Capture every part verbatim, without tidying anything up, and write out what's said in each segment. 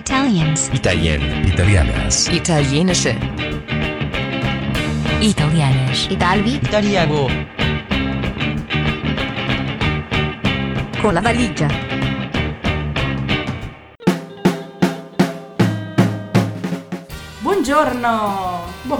Italians. Italien. Italianas. Italienische. Italianisch. Italvi. Italiano. Con la valigia. Buongiorno.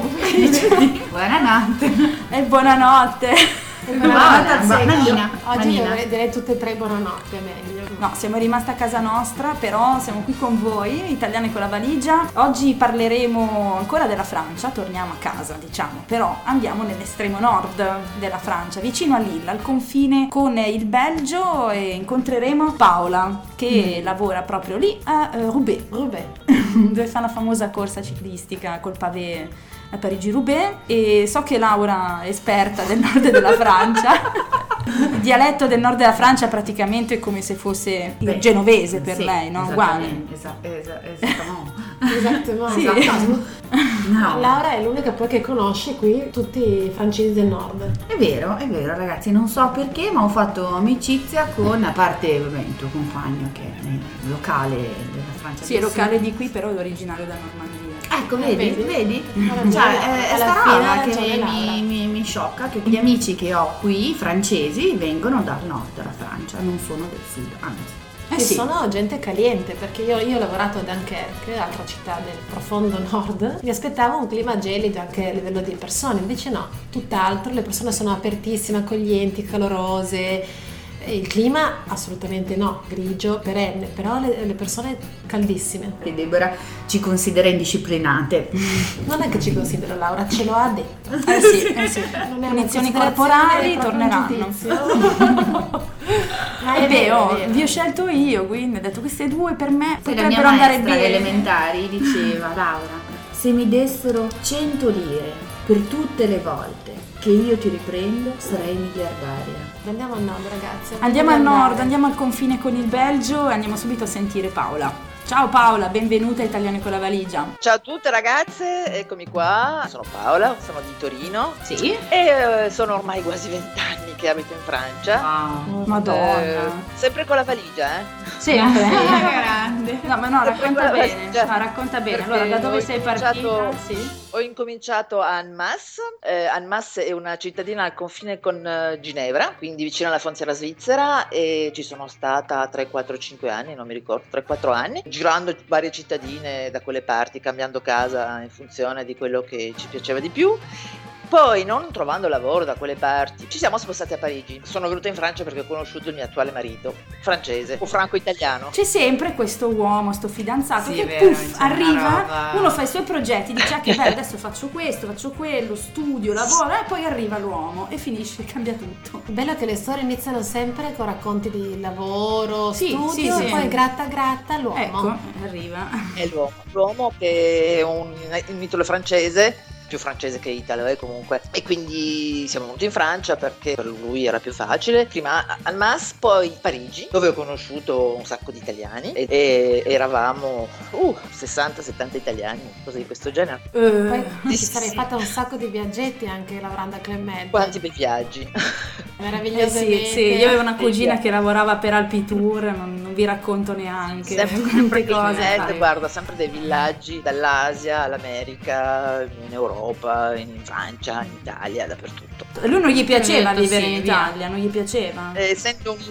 Buonanotte. E buonanotte. Buonanotte, Manina. Oggi Manina. direi, direi tutte e tre buonanotte, meglio. No, siamo rimasti a casa nostra, però siamo qui con voi, Italiani con la valigia. Oggi parleremo ancora della Francia, torniamo a casa, diciamo, però andiamo nell'estremo nord della Francia, vicino a Lille, al confine con il Belgio, e incontreremo Paola, che mm. lavora proprio lì a uh, Roubaix, Roubaix. dove fa la famosa corsa ciclistica col pavé a Parigi-Roubaix, e so che Laura è esperta del nord della Francia. Il dialetto del nord della Francia praticamente è come se fosse il Beh, genovese per sì, lei, no? Uguale. Esattamente, esa- esattamente. Esatto, Sì. esatto. No. Laura è l'unica poi che conosce qui tutti i francesi del nord. È vero, è vero ragazzi, non so perché, ma ho fatto amicizia con, a parte vabbè, il tuo compagno che è locale della Francia. Sì, è locale di qui, però è originario da Normandia. Ecco, vedi, Vedi? vedi? Allora, Cioè, è, è alla sta fine roba c'è che Laura. mi, mi, mi sciocca che gli amici che ho qui, francesi, vengono dal nord della Francia, non sono del sud, anzi. Eh Che sì. sono gente caliente, perché io, io ho lavorato a Dunkerque, altra città del profondo nord. Mi aspettavo un clima gelido anche a livello di persone, invece no, tutt'altro. Le persone sono apertissime, accoglienti, calorose. E il clima assolutamente no, grigio, perenne, però le, le persone caldissime. E Deborah ci considera indisciplinate. Non è che ci considero, Laura, ce lo ha detto. Eh sì, eh sì. Non è una Punizioni considerazione, corporali è proprio un torneranno. giudizio. Ma E è beh, vero, oh, è vero. vi ho scelto io, quindi ho detto queste due per me Poi la mia potrebbero andare maestra alle bene. elementari diceva: Laura, se mi dessero cento lire per tutte le volte che io ti riprendo, sarei miliardaria. Andiamo al nord, ragazzi. Andiamo al andare. nord, andiamo al confine con il Belgio e andiamo subito a sentire Paola. Ciao Paola, benvenuta a Italiani con la valigia. Ciao a tutte ragazze, eccomi qua, sono Paola, sono di Torino Sì? e eh, sono ormai quasi vent'anni che abito in Francia. Wow. Madonna. Eh, sempre con la valigia, eh? Sempre. grande. No, ma no, Sempre racconta con la bene. valigia. No, racconta bene. Perché Allora, da dove ho sei incominciato- partita? Sì. Ho incominciato a Annemasse, eh, Annemasse è una cittadina al confine con eh, Ginevra, quindi vicino alla frontiera svizzera, e ci sono stata tre, quattro, cinque anni, non mi ricordo, tre quattro anni, girando varie cittadine da quelle parti, cambiando casa in funzione di quello che ci piaceva di più. Poi, non trovando lavoro da quelle parti, ci siamo spostati a Parigi. Sono venuta in Francia perché ho conosciuto il mio attuale marito, francese o franco-italiano. C'è sempre questo uomo, sto fidanzato, Sì, che è vero, puff, c'è una arriva, roba- uno fa i suoi progetti, dice ah, che bello, adesso faccio questo, faccio quello, studio, lavoro, e poi arriva l'uomo e finisce, cambia tutto. È bello che le storie iniziano sempre con racconti di lavoro, Sì, studio, sì, e sì. poi gratta gratta l'uomo. Ecco, arriva. È l'uomo, l'uomo che è un, un mitolo francese, più francese che italo eh, comunque, e quindi siamo venuti in Francia perché per lui era più facile, prima a- al Mas, poi Parigi, dove ho conosciuto un sacco di italiani e, e eravamo uh, sessanta settanta italiani, cose di questo genere. Eh, Poi ti Sì, sarei sì. fatta un sacco di viaggetti anche lavorando a Clemente. Quanti bei viaggi. eh Meravigliose sì, mete. sì, io avevo una cugina Sì. che lavorava per Alpitour, non, non vi racconto neanche Sempre, quante sempre cose cose, fai. guarda, sempre dei villaggi dall'Asia all'America, in Europa, in Francia, in Italia, dappertutto. A lui non gli piaceva Detto vivere sì, in via. Italia, non gli piaceva. Eh, Essendo un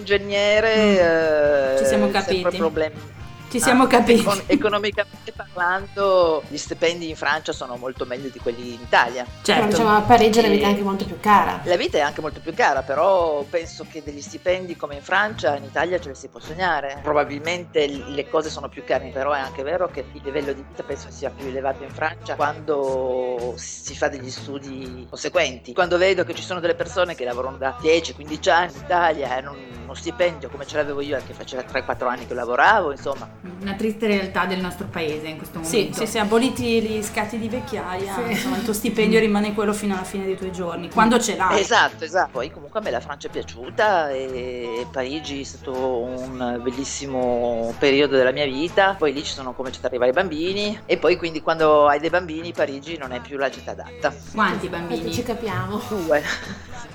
ingegnere, eh, Ci siamo sempre capiti. problemi. Ci siamo Ah, capiti. econ- economicamente parlando, gli stipendi in Francia sono molto meglio di quelli in Italia. Però Certo. diciamo a Parigi la vita è E- anche molto più cara. La vita è anche molto più cara, però penso che degli stipendi come in Francia, in Italia ce li si può sognare. Probabilmente l- le cose sono più care, però è anche vero che il livello di vita penso sia più elevato in Francia quando si fa degli studi conseguenti. Quando vedo che ci sono delle persone che lavorano da dieci quindici anni in Italia e hanno uno stipendio come ce l'avevo io, che faceva tre quattro anni che lavoravo, insomma. Una triste realtà del nostro paese in questo Sì, momento. sì, sì, aboliti gli scatti di vecchiaia, Sì. insomma il tuo stipendio rimane quello fino alla fine dei tuoi giorni, quando ce l'hai. Esatto, esatto. Poi comunque a me la Francia è piaciuta e Parigi è stato un bellissimo periodo della mia vita. Poi lì ci sono cominciati ad arrivare i bambini e poi quindi quando hai dei bambini Parigi non è più la città adatta. Quanti Ecco, bambini? ci capiamo. Due.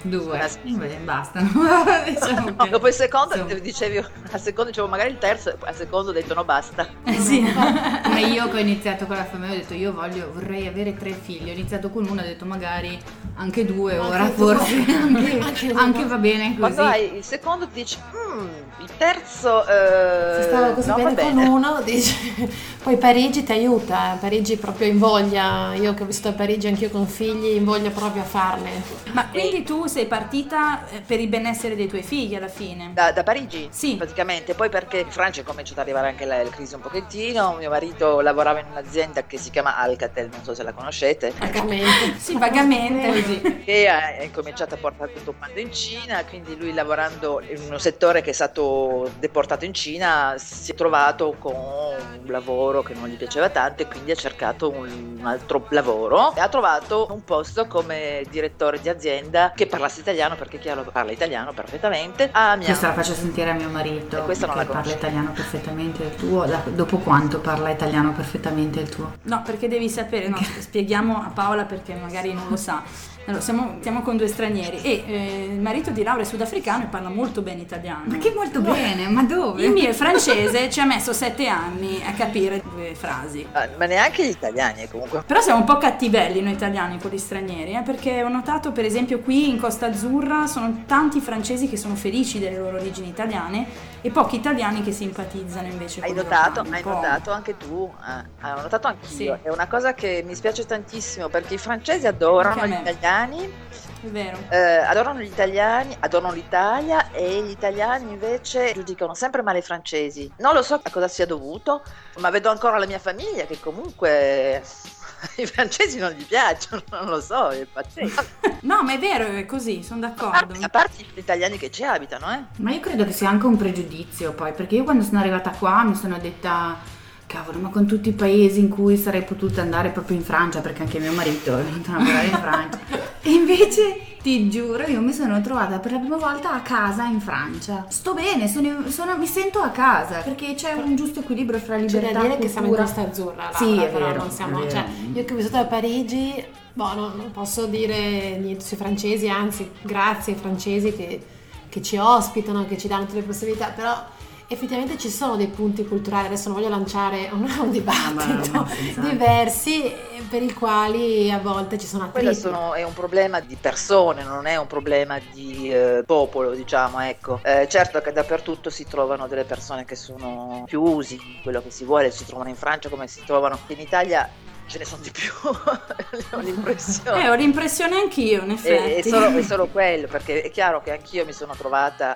Due. Una- Beh, bastano. Diciamo No, che- dopo il secondo insomma. dicevi, al secondo dicevo magari il terzo, al secondo ho detto no basta. Eh sì. Come io che ho iniziato con la famiglia, ho detto io voglio, vorrei avere tre figli, ho iniziato con uno, ho detto magari anche due, Anche ora due. forse anche, Anche due. anche va bene così. Quando hai il secondo ti dici, "Mm, il terzo eh, Se stavo così no, va bene, con uno, dici. Poi Parigi ti aiuta, eh. Parigi proprio invoglia, io che ho vissuto a Parigi anch'io con figli, invoglia proprio a farne. Ma quindi tu sei partita eh, per il benessere dei tuoi figli alla fine? Da, da Parigi? Sì. Praticamente, poi perché in Francia è cominciata ad arrivare anche la, la crisi un pochettino, mio marito lavorava in un'azienda che si chiama Alcatel, non so se la conoscete, Vagamente. Sì, vagamente così. che ha è incominciato a portare tutto quanto in Cina, quindi lui lavorando in uno settore che è stato deportato in Cina si è trovato con un lavoro che non gli piaceva tanto e quindi ha cercato un, un altro lavoro e ha trovato un posto come direttore di azienda che parlasse italiano, perché chiaro parla italiano perfettamente. A mia Questa la faccio sentire a mio marito, E questa non che la parla conoscevo. italiano perfettamente il tuo. Da- dopo quanto parla italiano perfettamente il tuo? No, perché devi sapere, no, spieghiamo a Paola perché magari non lo sa. Allora, siamo, siamo con due stranieri e eh, il marito di Laura è sudafricano e parla molto bene italiano. Ma che molto bene, ma dove? Il mio è francese, ci ha messo sette anni a capire due frasi. Ah, ma neanche gli italiani comunque. Però siamo un po' cattivelli noi italiani con gli stranieri, eh, perché ho notato per esempio qui in Costa Azzurra sono tanti francesi che sono felici delle loro origini italiane e pochi italiani che simpatizzano invece Hai con i notato, romani, hai un po'. notato anche tu, eh, ho notato anch'io, Sì. è una cosa che mi spiace tantissimo perché i francesi adorano Anche a gli me. italiani, È vero. eh, adorano gli italiani, adorano l'Italia e gli italiani invece giudicano sempre male i francesi. Non lo so a cosa sia dovuto, ma vedo ancora la mia famiglia che comunque i francesi non gli piacciono, non lo so, è pazzesco. No, ma è vero, è così, sono d'accordo. A parte gli italiani che ci abitano, eh. Ma io credo che sia anche un pregiudizio poi, perché io quando sono arrivata qua mi sono detta, cavolo, ma con tutti i paesi in cui sarei potuta andare proprio in Francia, perché anche mio marito è venuto a lavorare in Francia, e invece ti giuro io mi sono trovata per la prima volta a casa in Francia. Sto bene, sono, sono- mi sento a casa, perché c'è un giusto equilibrio fra C'è libertà da dire e che siamo in cultura. Costa Azzurra, Laura, Sì, è però vero, non siamo, è vero. cioè, io che ho vissuto a Parigi, boh, non, non posso dire niente sui francesi, anzi, grazie ai francesi che, che ci ospitano, che ci danno tutte le possibilità, però effettivamente ci sono dei punti culturali, adesso non voglio lanciare un, un dibattito, ma senza- diversi eh, per i quali a volte ci sono Quello attriti. sono- è un problema di persone, non è un problema di eh, popolo, diciamo, ecco. Eh, certo che dappertutto si trovano delle persone che sono più usi di quello che si vuole, si trovano in Francia come si trovano in Italia, ce ne sono di più, ho l'impressione. Eh, ho l'impressione anch'io, in È, è effetti. solo, è solo quello, perché è chiaro che anch'io mi sono trovata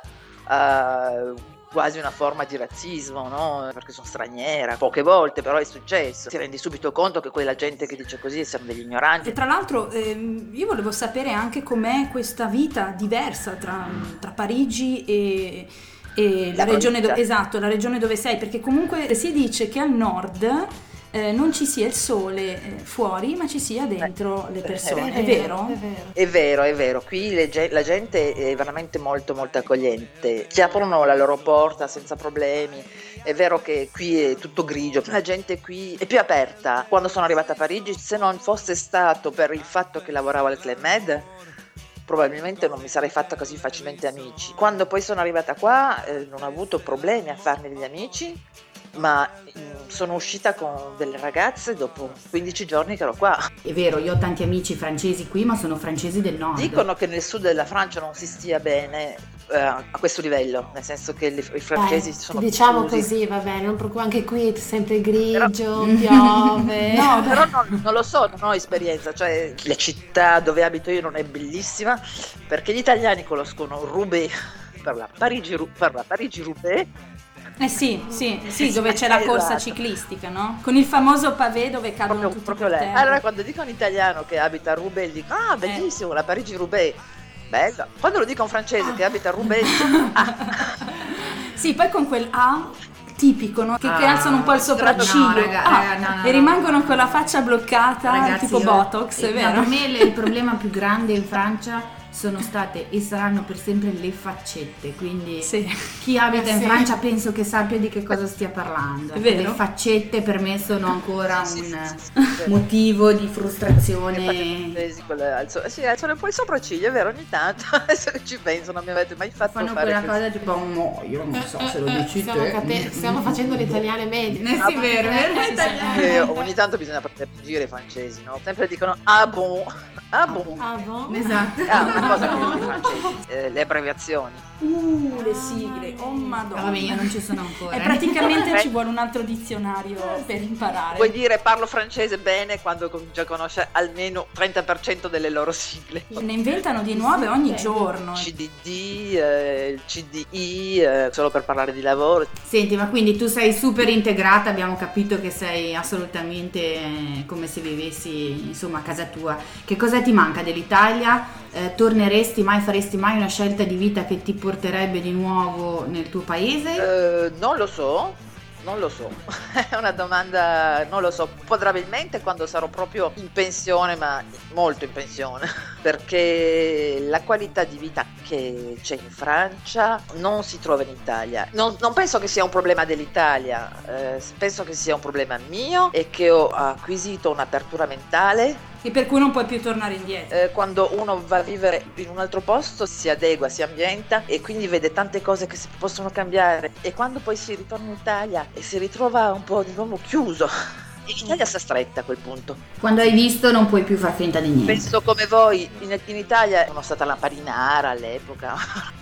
a quasi una forma di razzismo, no? Perché sono straniera, poche volte, però è successo. Ti rendi subito conto che quella gente che dice così siamo degli ignoranti. E tra l'altro ehm, io volevo sapere anche com'è questa vita diversa tra, tra Parigi e, e la, La regione provincia. dove, esatto, la regione dove sei, perché comunque si dice che al nord eh, non ci sia il sole eh, fuori, ma ci sia dentro le persone, è vero? È vero. È vero, è vero, qui le ge- la gente è veramente molto molto accogliente, ti aprono la loro porta senza problemi, è vero che qui è tutto grigio, la gente qui è più aperta. Quando sono arrivata a Parigi, se non fosse stato per il fatto che lavoravo al Club Med, probabilmente non mi sarei fatta così facilmente amici. Quando poi sono arrivata qua eh, non ho avuto problemi a farmi degli amici, ma mm, sono uscita con delle ragazze dopo quindici giorni che ero qua. È vero, io ho tanti amici francesi qui, ma sono francesi del nord. Dicono che nel sud della Francia non si stia bene eh, a questo livello, nel senso che le- i francesi Eh, sono diciamo chiusi. così, va bene, non preoccupa- anche qui è sempre grigio, Però- piove. No, però non, non lo so, non ho esperienza, cioè la città dove abito io non è bellissima perché gli italiani conoscono Roubaix per la Parigi, per la Parigi-Roubaix. Eh sì, sì, sì, dove c'è la corsa Esatto. ciclistica, no? Con il famoso pavé dove cadono Proprio, tutti proprio per lei. terra. Allora quando dico a un italiano che abita a Roubaix dico ah bellissimo la Parigi-Roubaix, bella. Quando lo dico a un francese che abita a Roubaix dico ah. Sì, poi con quel A tipico, no? Che, che Ah, alzano un po' il sopracciglio no, raga, Ah, raga, no, no, e no. rimangono con la faccia bloccata, Ragazzi, tipo io- Botox, eh, è no, vero? per me il il problema più grande in Francia sono state e saranno per sempre le faccette, quindi Sì. chi abita Eh, in sì. Francia penso che sappia di che cosa stia parlando. È vero? Le faccette per me sono ancora Sì, un sì, sì, sì, sì, sì. motivo di Che fate frustrazione. francesi con le- alzo- sì, alzano un po' il sopracciglio, è vero, ogni tanto, adesso che ci penso, non mi avete mai fatto Fanno fare quella questo. cosa tipo no, io non so se lo Eh, eh, dici stiamo, te. cate- stiamo facendo le italiane medie. Eh sì, vero, vero, Sì, sì, italiane. Eh, ogni tanto bisogna prendere in giro i francesi, no? Sempre dicono ah bon, ah bon. Ah, bon? Esatto. Ah, una cosa che dicono i francesi, eh, le abbreviazioni. Uh, le sigle, oh madonna. Ah, vabbè, io non ci sono ancora. E praticamente ci vuole un altro dizionario per imparare. Vuoi dire parlo francese bene quando cominci a conoscere almeno trenta per cento delle loro sigle. Ne inventano di nuove ogni giorno. C D D, eh, il C D I, eh, solo per parlare di lavoro. Senti, ma quindi tu sei super integrata, abbiamo capito che sei assolutamente eh, come se vivessi insomma a casa tua. Che cosa ti manca dell'Italia? Eh, torneresti mai, faresti mai una scelta di vita che ti porterebbe di nuovo nel tuo paese? Eh, non lo so, non lo so, è una domanda, non lo so, probabilmente quando sarò proprio in pensione, ma molto in pensione, perché la qualità di vita che c'è in Francia non si trova in Italia. Non, non penso che sia un problema dell'Italia, eh, penso che sia un problema mio e che ho acquisito un'apertura mentale. E per cui non puoi più tornare indietro. Eh, quando uno va a vivere in un altro posto si adegua, si ambienta e quindi vede tante cose che si possono cambiare, e quando poi si ritorna in Italia e si ritrova un po' di nuovo chiuso, e l'Italia sta stretta a quel punto. Quando hai visto non puoi più far finta di niente. Penso come voi, in, in Italia sono stata lampadinara all'epoca.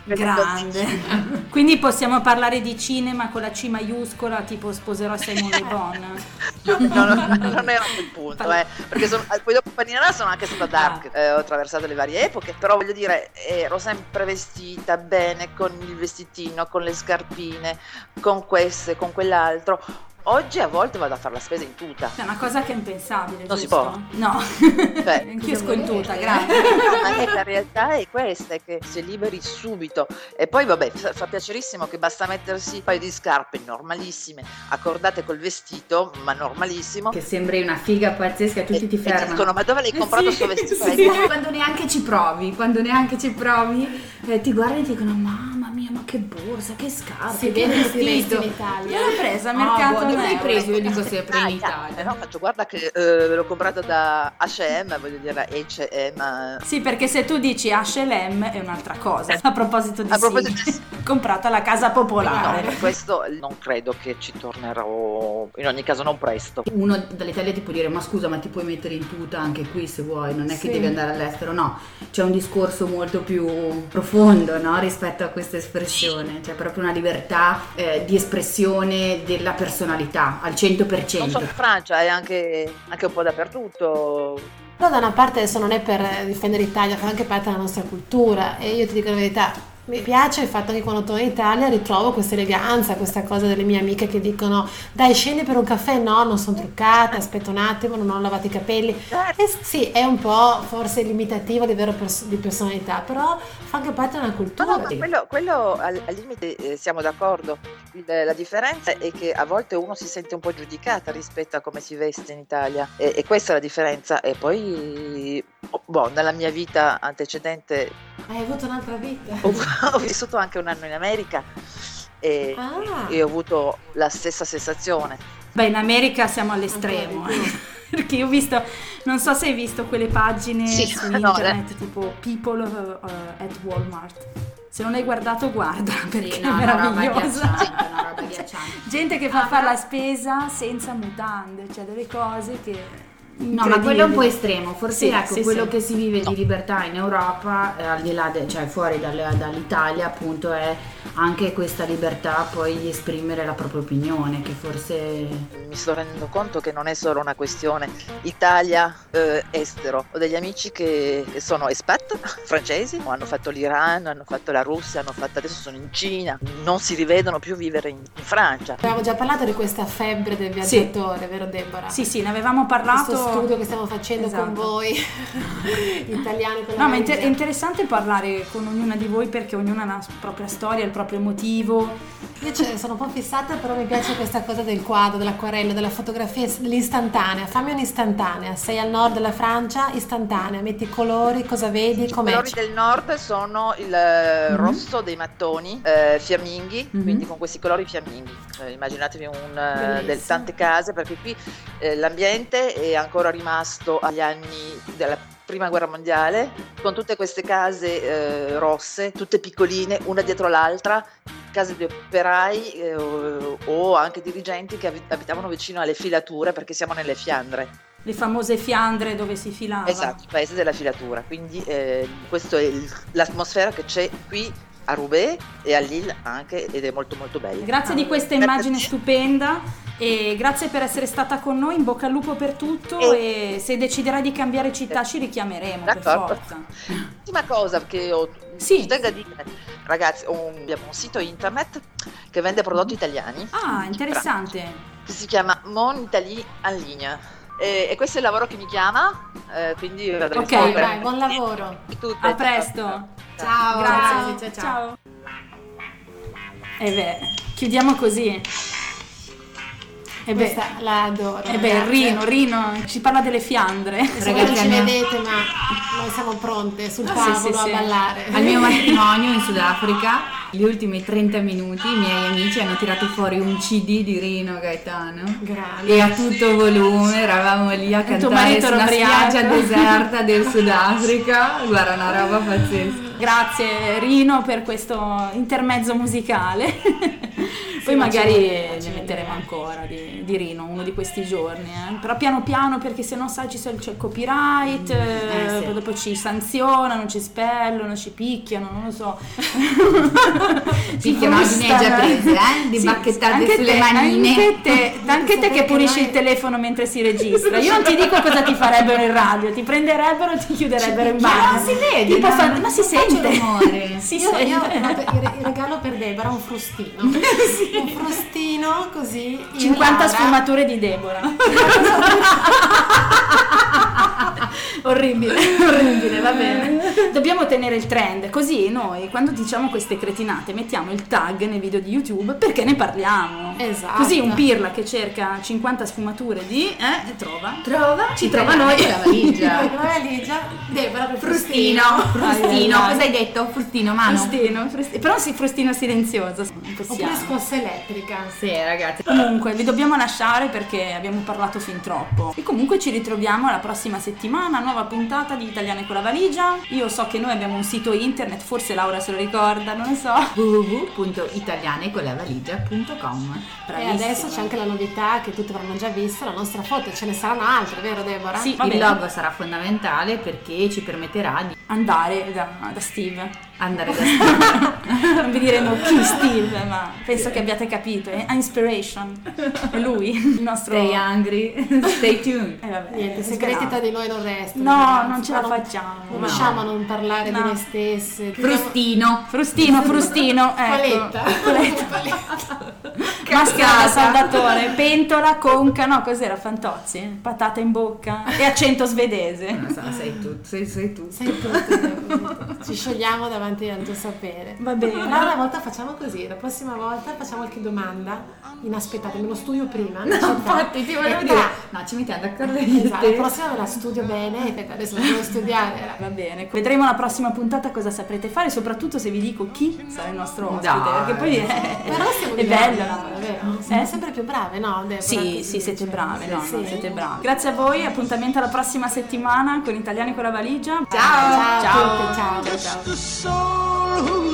Grande. Quindi possiamo parlare di cinema con la C maiuscola, tipo sposerò Simon Le Bon. No, no, no, non era quel punto, eh, perché sono, poi dopo Paninara sono anche stata dark, eh, ho attraversato le varie epoche, però voglio dire, ero sempre vestita bene, con il vestitino, con le scarpine, con questo, con quell'altro. Oggi a volte vado a fare la spesa in tuta. È una cosa che è impensabile, Non si giusto? può. No. Beh, Anch'io esco in tuta, grazie. Ma è la realtà è questa, è che si liberi subito. E poi vabbè, fa fa piacerissimo che basta mettersi un paio di scarpe normalissime, accordate col vestito, ma normalissimo. Che sembri una figa pazzesca e tutti E- ti e fermano. dicono, ma dove l'hai comprato Sì, sto vestito? sì, quando neanche ci provi, quando neanche ci provi, eh, ti guardano e ti dicono mamma mia, ma che borsa, che scarpe, Si che vede che ti vestito. vesti in Italia. L'ho presa al Ah, mercato. boh, dove l'hai Euro. preso? Io dico sempre in Ah, Italia. eh, no, faccio guarda che eh, l'ho comprato da H e M, voglio dire H e M. Sì, perché se tu dici H e M è un'altra cosa. A proposito di A proposito sigle, di- comprata alla casa popolare. No, questo non credo che ci tornerò, in ogni caso non presto. Uno dall'Italia ti può dire ma scusa, ma ti puoi mettere in tuta anche qui se vuoi, non è che Sì. devi andare all'estero. No, c'è un discorso molto più profondo, no, rispetto a questa espressione. C'è proprio una libertà eh, di espressione della personalità al cento per Non cento. solo in Francia, è anche, anche un po' dappertutto. Però da una parte adesso non è per difendere l'Italia, fa anche parte della nostra cultura, e io ti dico la verità, mi piace il fatto che quando torno in Italia ritrovo questa eleganza, questa cosa delle mie amiche che dicono dai scendi per un caffè, no non sono truccate, aspetta un attimo, non ho lavato i capelli. E sì, è un po' forse limitativo a livello pers- di personalità, però fa anche parte della No, cultura. no, ma quello, quello al, al limite eh, siamo d'accordo. Il- la differenza è che a volte uno si sente un po' giudicata rispetto a come si veste in Italia, e, e questa è la differenza. E poi, oh, boh, nella mia vita antecedente Hai avuto un'altra vita. ho, ho vissuto anche un anno in America e, Ah. e ho avuto la stessa sensazione. Beh, in America siamo all'estremo. Ancora di Perché io ho visto, non so se hai visto quelle pagine Sì, su no, internet tipo People uh, at Walmart. Se non hai guardato, guarda, perché Sì, è no, una roba meravigliosa. agghiacciante, una roba agghiacciante. Gente che fa fare la spesa senza mutande, cioè delle cose che... No, ma quello è un po' estremo, forse Sì, ecco, sì, quello sì. che si vive di libertà in Europa, eh, al di là, de- cioè fuori dal- dall'Italia appunto, è anche questa libertà poi di esprimere la propria opinione, che forse... Mi sto rendendo conto che non è solo una questione Italia, eh, estero. Ho degli amici che, che sono expat francesi, hanno fatto l'Iran, hanno fatto la Russia, hanno fatto, adesso sono in Cina, non si rivedono più vivere in, in Francia. Avevamo già parlato di questa febbre del viaggiatore, vero Deborah? Sì, sì, ne avevamo parlato Questo studio che stiamo facendo Esatto. con voi italiani con la No, ma è valigia. inter- è interessante parlare con ognuna di voi perché ognuno ha la propria storia, il proprio motivo. Io ce- sono un po' fissata, però mi piace questa cosa del quadro, dell'acquarello, della fotografia, dell'istantanea. Fammi un'istantanea. Sei al nord della Francia, istantanea. Metti i colori, cosa vedi, I com'è? colori del nord sono il eh, Mhm. rosso dei mattoni, eh, fiamminghi, Mhm. quindi con questi colori fiamminghi. Eh, immaginatevi un, eh, del, Bellissimo. tante case, perché qui eh, l'ambiente è ancora rimasto agli anni della prima guerra mondiale, con tutte queste case eh, rosse, tutte piccoline, una dietro l'altra, case di operai eh, o, o anche dirigenti che abi- abitavano vicino alle filature, perché siamo nelle Fiandre. Le famose Fiandre dove si filava. Esatto, il paese della filatura, quindi eh, questa è il- l'atmosfera che c'è qui a Roubaix e a Lille anche, ed è molto molto bella. Grazie di questa Grazie immagine a te. stupenda e grazie per essere stata con noi, in bocca al lupo per tutto e se deciderai di cambiare città ci richiameremo per D'accordo. forza. L'ultima cosa che ho, Sì. ci tengo a dire, ragazzi, ho un- abbiamo un sito internet che vende prodotti italiani. Ah, interessante. Che si chiama Mon Italie en ligne. E, e questo è il lavoro che mi chiama, eh, quindi Ok, Vai, vai, buon lavoro. Tutte. A presto. Ciao. Grazie. ciao, ciao. E beh, chiudiamo così. E beh, Questa la adoro. e beh, Rino, Rino ci parla delle Fiandre. Se voi non Ragazzi, ci al mio- vedete, ma noi siamo pronte sul Ah, sì, tavolo sì, a sì. ballare. Al mio matrimonio in Sudafrica, gli ultimi trenta minuti, i miei amici hanno tirato fuori un C D di Rino Gaetano. Grande. E a tutto volume eravamo lì a tuo cantare marito sulla era ubriaco. spiaggia deserta del Sudafrica. Guarda, una roba pazzesca. Grazie Rino per questo intermezzo musicale. Poi ma magari ci vuole, ci ne vuole. metteremo ancora di, di Rino uno di questi giorni, eh. Però piano piano perché se no sai ci c'è il copyright, eh, sì. poi dopo ci sanzionano, ci spellano, ci picchiano, non lo so. Ci Picchiano, ne hai già frustano. prese, eh? Di Sì, bacchettate anche sulle te, manine. Anche te, anche te Sapete che pulisci che noi- il telefono mentre si registra. Io non ti dico cosa ti farebbero in radio, ti prenderebbero e ti chiuderebbero in Ma bagno. non si vede, Tipo no? fa- ma si Non faccio sente. rumore. Si Io, io ho sente. fatto il re- il regalo per Deborah un frustino. Un frustino così. io cinquanta Laura- sfumature di Deborah. Orribile, orribile, va bene. Dobbiamo tenere il trend, così noi quando diciamo queste cretinate mettiamo il tag nei video di YouTube perché ne parliamo. Esatto. Così un pirla che cerca cinquanta sfumature di eh, e trova. Trova, Ci trova noi. la valigia. La valigia. Deborah per Frustino, Ai, frustino, ai, ai. cosa hai detto? Frustino, mano. Frustino, frustino. Però sì, frustino silenzioso. Non possiamo. Oppure scossa elettrica. Sì, ragazzi. Comunque vi dobbiamo lasciare perché abbiamo parlato fin troppo e comunque ci ritroviamo la prossima settimana, nuova puntata di Italiane con la valigia. Io so che noi abbiamo un sito internet, forse Laura se lo ricorda, non lo so. w w w punto italianecolavaligia punto com. E adesso c'è anche la novità che tutti avranno già visto, la nostra foto, ce ne saranno altre, vero Deborah? Sì, va Il bene. logo sarà fondamentale perché ci permetterà di Andare da, da Steve. andare da Non vi diremo chi Steve, ma penso che abbiate capito. È Inspiration. È lui, il nostro. Stay hungry, stay tuned. Eh, vabbè, Niente, segreti sbravo. tra di noi non restano. No, ragazzi, non ce la non- facciamo. Non no. riusciamo a non parlare No. di noi stesse. Frustino. Frustino, frustino, ecco. Paletta. Paletta. Maschera da saldatore, pentola, conca, no, cos'era? Fantozzi? Patata in bocca e accento svedese. Non so, sei tu, sei, sei tu. Sei tutto, Deborah. Ci sciogliamo davanti al tuo sapere. Va bene. Però una volta facciamo così, la prossima volta facciamo qualche domanda inaspettata, me lo studio prima. No, infatti ti volevo Eh, dire. dai. No, ci mettiamo d'accordo io e Esatto, la te. prossima me la studio bene, perché adesso la devo studiare. Va bene, vedremo la prossima puntata cosa saprete fare, soprattutto se vi dico chi sarà il nostro ospite, Dai. perché poi è, Però siamo è di brave, bello. no, è vero? Siamo Eh? sempre più brave, no? Deborah? Sì, Così sì, siete dice. brave, no, Sì. no, siete bravi. Grazie a voi, appuntamento alla prossima settimana con Italiani con la valigia. Ciao, ciao, ciao, a tutti, ciao. ciao, ciao. The soul who